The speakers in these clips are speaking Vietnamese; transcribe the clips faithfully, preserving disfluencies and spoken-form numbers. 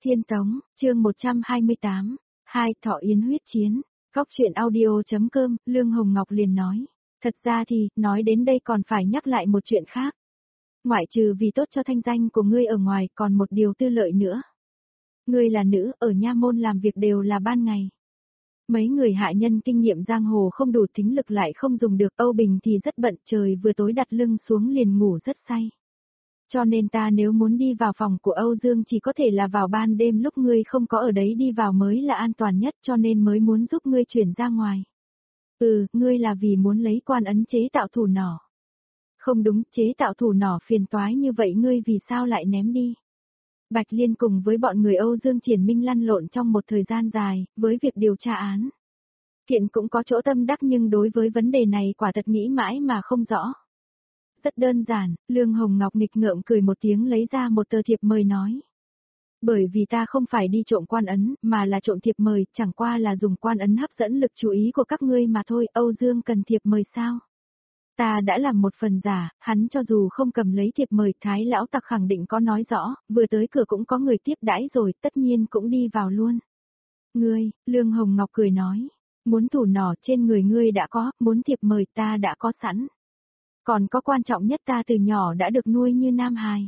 Thiên Tống, chương một trăm hai mươi tám, hai Thọ Yến huyết chiến, góc truyện audio.com, Lương Hồng Ngọc liền nói. Thật ra thì, nói đến đây còn phải nhắc lại một chuyện khác. Ngoại trừ vì tốt cho thanh danh của ngươi ở ngoài còn một điều tư lợi nữa. Ngươi là nữ, ở nha môn làm việc đều là ban ngày. Mấy người hạ nhân kinh nghiệm giang hồ không đủ thính lực lại không dùng được, Âu Bình thì rất bận, trời vừa tối đặt lưng xuống liền ngủ rất say. Cho nên ta nếu muốn đi vào phòng của Âu Dương chỉ có thể là vào ban đêm lúc ngươi không có ở đấy đi vào mới là an toàn nhất, cho nên mới muốn giúp ngươi chuyển ra ngoài. Ừ, ngươi là vì muốn lấy quan ấn chế tạo thủ nỏ. Không đúng, chế tạo thủ nỏ phiền toái như vậy ngươi vì sao lại ném đi? Bạch Liên cùng với bọn người Âu Dương Triển Minh lăn lộn trong một thời gian dài, với việc điều tra án. Kiện cũng có chỗ tâm đắc nhưng đối với vấn đề này quả thật nghĩ mãi mà không rõ. Rất đơn giản, Lương Hồng Ngọc nghịch ngợm cười một tiếng lấy ra một tờ thiệp mời nói. Bởi vì ta không phải đi trộm quan ấn, mà là trộm thiệp mời, chẳng qua là dùng quan ấn hấp dẫn lực chú ý của các ngươi mà thôi, Âu Dương cần thiệp mời sao? Ta đã làm một phần giả, hắn cho dù không cầm lấy thiệp mời, Thái lão tặc khẳng định có nói rõ, vừa tới cửa cũng có người tiếp đãi rồi, tất nhiên cũng đi vào luôn. Ngươi, Lương Hồng Ngọc cười nói, muốn thủ nỏ trên người ngươi đã có, muốn thiệp mời ta đã có sẵn. Còn có quan trọng nhất ta từ nhỏ đã được nuôi như nam hài.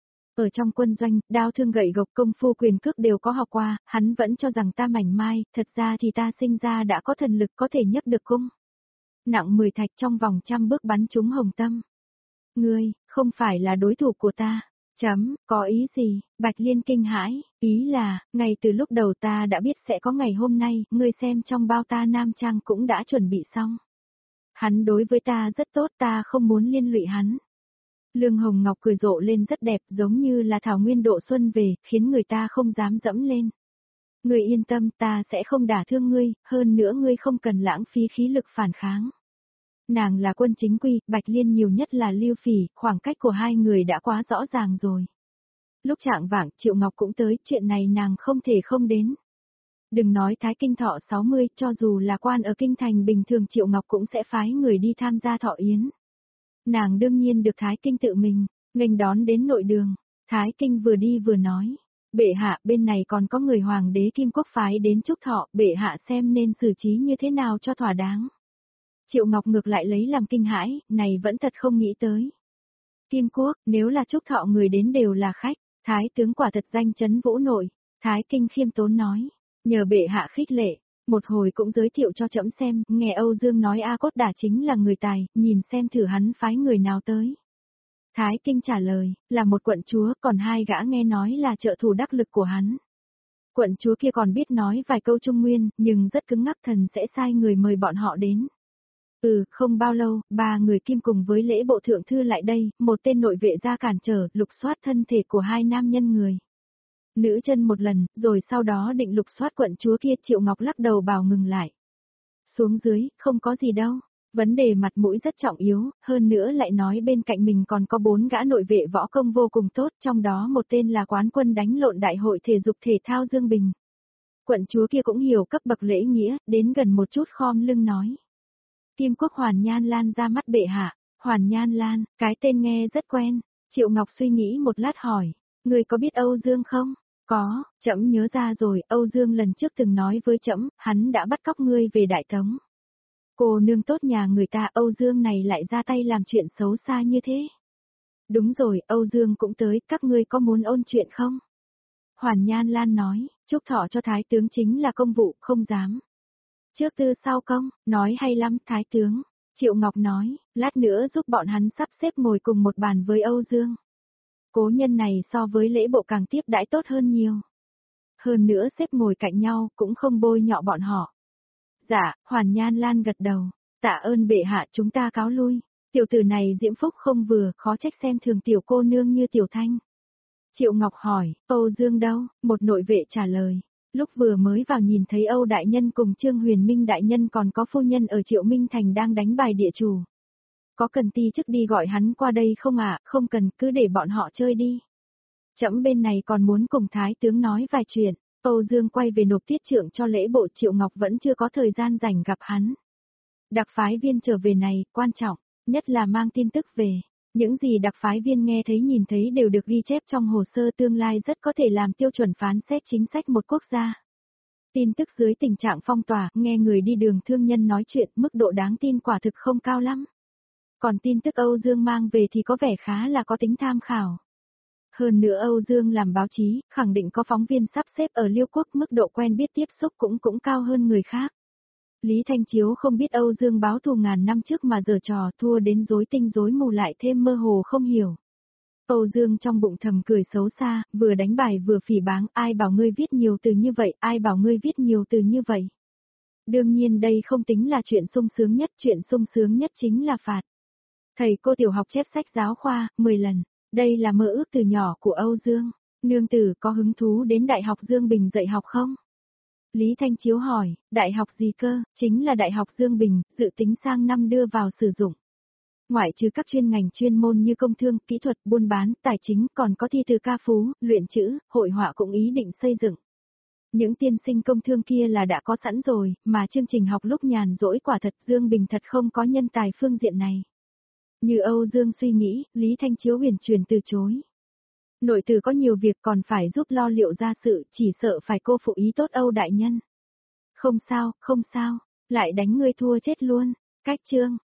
Ở trong quân doanh, đao thương gậy gộc công phu quyền cước đều có học qua, hắn vẫn cho rằng ta mảnh mai, thật ra thì ta sinh ra đã có thần lực có thể nhấc được cung. Nặng mười thạch trong vòng trăm bước bắn trúng hồng tâm. Ngươi, không phải là đối thủ của ta. Chấm, có ý gì? Bạch Liên kinh hãi, ý là, ngay từ lúc đầu ta đã biết sẽ có ngày hôm nay, ngươi xem trong bao ta nam trang cũng đã chuẩn bị xong. Hắn đối với ta rất tốt, ta không muốn liên lụy hắn. Lương Hồng Ngọc cười rộ lên rất đẹp, giống như là thảo nguyên độ xuân về, khiến người ta không dám dẫm lên. Ngươi yên tâm, ta sẽ không đả thương ngươi, hơn nữa ngươi không cần lãng phí khí lực phản kháng. Nàng là quân chính quy, Bạch Liên nhiều nhất là Lưu Phỉ, khoảng cách của hai người đã quá rõ ràng rồi. Lúc trạng vạng, Triệu Ngọc cũng tới, chuyện này nàng không thể không đến. Đừng nói Thái Kinh thọ sáu mươi, cho dù là quan ở Kinh Thành bình thường Triệu Ngọc cũng sẽ phái người đi tham gia thọ yến. Nàng đương nhiên được Thái Kinh tự mình, nghênh đón đến nội đường. Thái Kinh vừa đi vừa nói, bệ hạ bên này còn có người hoàng đế Kim Quốc phái đến chúc thọ, bệ hạ xem nên xử trí như thế nào cho thỏa đáng. Triệu Ngọc ngược lại lấy làm kinh hãi, này vẫn thật không nghĩ tới. Kim Quốc, nếu là chúc thọ người đến đều là khách, Thái tướng quả thật danh chấn vũ nội. Thái Kinh khiêm tốn nói, nhờ bệ hạ khích lệ, một hồi cũng giới thiệu cho trẫm xem, nghe Âu Dương nói A Cốt Đả chính là người tài, nhìn xem thử hắn phái người nào tới. Thái Kinh trả lời, là một quận chúa, còn hai gã nghe nói là trợ thủ đắc lực của hắn. Quận chúa kia còn biết nói vài câu Trung Nguyên, nhưng rất cứng ngắc, thần sẽ sai người mời bọn họ đến. Ừ, không bao lâu, ba người Kim cùng với lễ bộ thượng thư lại đây, một tên nội vệ ra cản trở, lục soát thân thể của hai nam nhân người. Nữ chân một lần, rồi sau đó định lục soát quận chúa kia, Triệu Ngọc lắc đầu bảo ngừng lại. Xuống dưới, không có gì đâu, vấn đề mặt mũi rất trọng yếu, hơn nữa lại nói bên cạnh mình còn có bốn gã nội vệ võ công vô cùng tốt, trong đó một tên là quán quân đánh lộn đại hội thể dục thể thao Dương Bình. Quận chúa kia cũng hiểu cấp bậc lễ nghĩa, đến gần một chút khom lưng nói. Kim Quốc Hoàn Nhan Lan ra mắt bệ hạ. Hoàn Nhan Lan, cái tên nghe rất quen. Triệu Ngọc suy nghĩ một lát hỏi, người có biết Âu Dương không? Có, trẫm nhớ ra rồi, Âu Dương lần trước từng nói với trẫm, hắn đã bắt cóc ngươi về Đại Tống. Cô nương tốt nhà người ta, Âu Dương này lại ra tay làm chuyện xấu xa như thế. Đúng rồi, Âu Dương cũng tới, các ngươi có muốn ôn chuyện không? Hoàn Nhan Lan nói, chúc thọ cho Thái tướng chính là công vụ, không dám. Trước tư sau công, nói hay lắm Thái tướng. Triệu Ngọc nói, lát nữa giúp bọn hắn sắp xếp ngồi cùng một bàn với Âu Dương. Cố nhân này so với lễ bộ càng tiếp đãi tốt hơn nhiều. Hơn nữa xếp ngồi cạnh nhau cũng không bôi nhọ bọn họ. Dạ, Hoàn Nhan Lan gật đầu, tạ ơn bệ hạ, chúng ta cáo lui. Tiểu tử này diễm phúc không vừa, khó trách xem thường tiểu cô nương như Tiểu Thanh. Triệu Ngọc hỏi, Âu Dương đâu? Một nội vệ trả lời. Lúc vừa mới vào nhìn thấy Âu Đại Nhân cùng Trương Huyền Minh Đại Nhân còn có phu nhân ở Triệu Minh Thành đang đánh bài địa chủ. Có cần ti chức đi gọi hắn qua đây không ạ? À? Không cần, cứ để bọn họ chơi đi. Trẫm bên này còn muốn cùng Thái tướng nói vài chuyện. Âu Dương quay về nộp tiết trưởng cho lễ bộ, Triệu Ngọc vẫn chưa có thời gian rảnh gặp hắn. Đặc phái viên trở về này, quan trọng, nhất là mang tin tức về. Những gì đặc phái viên nghe thấy nhìn thấy đều được ghi chép trong hồ sơ tương lai rất có thể làm tiêu chuẩn phán xét chính sách một quốc gia. Tin tức dưới tình trạng phong tỏa, nghe người đi đường thương nhân nói chuyện, mức độ đáng tin quả thực không cao lắm. Còn tin tức Âu Dương mang về thì có vẻ khá là có tính tham khảo. Hơn nữa Âu Dương làm báo chí, khẳng định có phóng viên sắp xếp ở Liêu Quốc, mức độ quen biết tiếp xúc cũng cũng cao hơn người khác. Lý Thanh Chiếu không biết Âu Dương báo thù ngàn năm trước mà giở trò, thua đến rối tinh rối mù lại thêm mơ hồ không hiểu. Âu Dương trong bụng thầm cười xấu xa, vừa đánh bài vừa phỉ báng, ai bảo ngươi viết nhiều từ như vậy, ai bảo ngươi viết nhiều từ như vậy. Đương nhiên đây không tính là chuyện sung sướng nhất, chuyện sung sướng nhất chính là phạt. Thầy cô tiểu học chép sách giáo khoa, mười lần, đây là mơ ước từ nhỏ của Âu Dương. Nương tử có hứng thú đến Đại học Dương Bình dạy học không? Lý Thanh Chiếu hỏi, đại học gì cơ? Chính là Đại học Dương Bình, dự tính sang năm đưa vào sử dụng. Ngoại trừ các chuyên ngành chuyên môn như công thương, kỹ thuật, buôn bán, tài chính, còn có thi từ ca phú, luyện chữ, hội họa cũng ý định xây dựng. Những tiên sinh công thương kia là đã có sẵn rồi, mà chương trình học lúc nhàn rỗi quả thật Dương Bình thật không có nhân tài phương diện này. Như Âu Dương suy nghĩ, Lý Thanh Chiếu huyền truyền từ chối. Nội tử có nhiều việc còn phải giúp lo liệu gia sự, chỉ sợ phải cô phụ ý tốt Âu đại nhân. Không sao, không sao, lại đánh ngươi thua chết luôn, cách chương.